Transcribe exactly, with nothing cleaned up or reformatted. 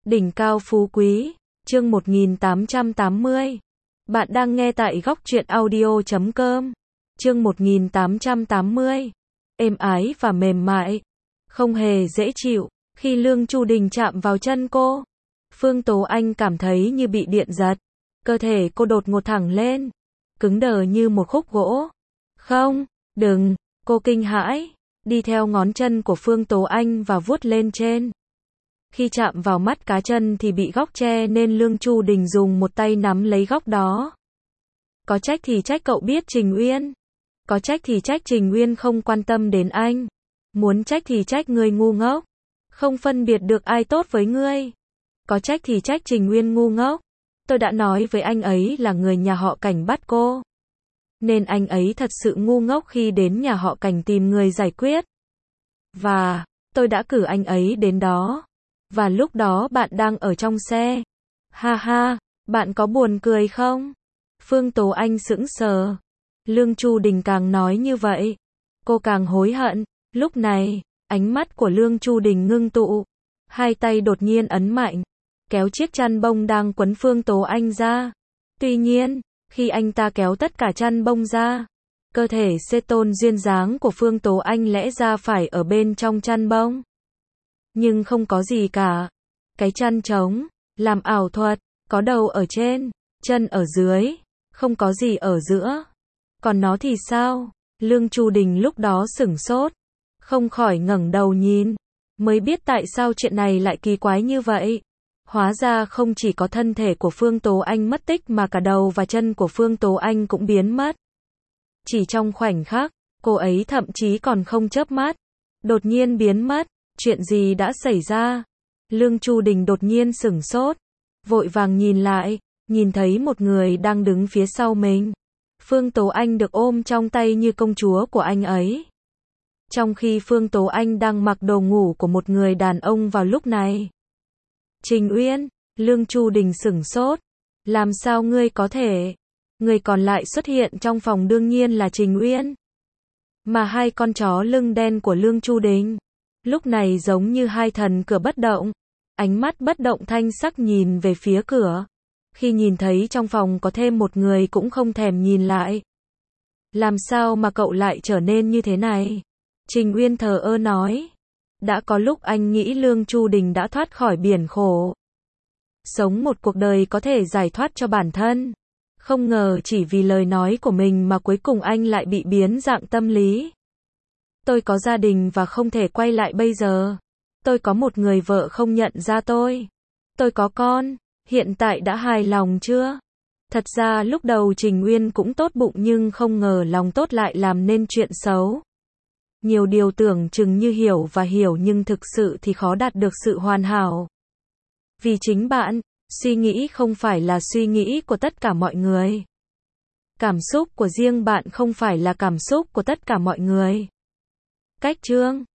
Đỉnh cao phú quý, chương một nghìn tám trăm tám mươi. Bạn đang nghe tại góc truyện audio chấm com. Chương một nghìn tám trăm tám mươi. Êm ái và mềm mại, không hề dễ chịu. Khi Lương Chu Đình chạm vào chân cô, Phương Tố Anh cảm thấy như bị điện giật. Cơ thể cô đột ngột thẳng lên, cứng đờ như một khúc gỗ. Không, đừng, cô kinh hãi, đi theo ngón chân của Phương Tố Anh và vuốt lên trên. Khi chạm vào mắt cá chân thì bị góc che nên Lương Chu Đình dùng một tay nắm lấy góc đó. Có trách thì trách cậu biết Trình Uyên. Có trách thì trách Trình Uyên không quan tâm đến anh. Muốn trách thì trách người ngu ngốc, không phân biệt được ai tốt với ngươi. Có trách thì trách Trình Uyên ngu ngốc. Tôi đã nói với anh ấy là người nhà họ Cảnh bắt cô, nên anh ấy thật sự ngu ngốc khi đến nhà họ Cảnh tìm người giải quyết. Và tôi đã cử anh ấy đến đó. Và lúc đó bạn đang ở trong xe. Ha ha, bạn có buồn cười không? Phương Tố Anh sững sờ. Lương Chu Đình càng nói như vậy, cô càng hối hận. Lúc này, ánh mắt của Lương Chu Đình ngưng tụ. Hai tay đột nhiên ấn mạnh, kéo chiếc chăn bông đang quấn Phương Tố Anh ra. Tuy nhiên, khi anh ta kéo tất cả chăn bông ra, cơ thể xê tôn duyên dáng của Phương Tố Anh lẽ ra phải ở bên trong chăn bông. Nhưng không có gì cả. Cái chăn trống, làm ảo thuật, có đầu ở trên, chân ở dưới, không có gì ở giữa. Còn nó thì sao? Lương Chu Đình lúc đó sửng sốt, không khỏi ngẩng đầu nhìn, mới biết tại sao chuyện này lại kỳ quái như vậy. Hóa ra không chỉ có thân thể của Phương Tố Anh mất tích mà cả đầu và chân của Phương Tố Anh cũng biến mất. Chỉ trong khoảnh khắc, cô ấy thậm chí còn không chớp mắt, đột nhiên biến mất. Chuyện gì đã xảy ra? Lương Chu Đình đột nhiên sửng sốt, vội vàng nhìn lại, nhìn thấy một người đang đứng phía sau mình. Phương Tố Anh được ôm trong tay như công chúa của anh ấy. Trong khi Phương Tố Anh đang mặc đồ ngủ của một người đàn ông vào lúc này. Trình Uyên, Lương Chu Đình sửng sốt. Làm sao ngươi có thể? Người còn lại xuất hiện trong phòng đương nhiên là Trình Uyên. Mà hai con chó lưng đen của Lương Chu Đình lúc này giống như hai thần cửa bất động, ánh mắt bất động thanh sắc nhìn về phía cửa. Khi nhìn thấy trong phòng có thêm một người cũng không thèm nhìn lại. Làm sao mà cậu lại trở nên như thế này? Trình Uyên thờ ơ nói. Đã có lúc anh nghĩ Lương Chu Đình đã thoát khỏi biển khổ, sống một cuộc đời có thể giải thoát cho bản thân. Không ngờ chỉ vì lời nói của mình mà cuối cùng anh lại bị biến dạng tâm lý. Tôi có gia đình và không thể quay lại bây giờ. Tôi có một người vợ không nhận ra tôi. Tôi có con, hiện tại đã hài lòng chưa? Thật ra lúc đầu Trình Uyên cũng tốt bụng nhưng không ngờ lòng tốt lại làm nên chuyện xấu. Nhiều điều tưởng chừng như hiểu và hiểu nhưng thực sự thì khó đạt được sự hoàn hảo. Vì chính bạn, suy nghĩ không phải là suy nghĩ của tất cả mọi người. Cảm xúc của riêng bạn không phải là cảm xúc của tất cả mọi người. Cách chương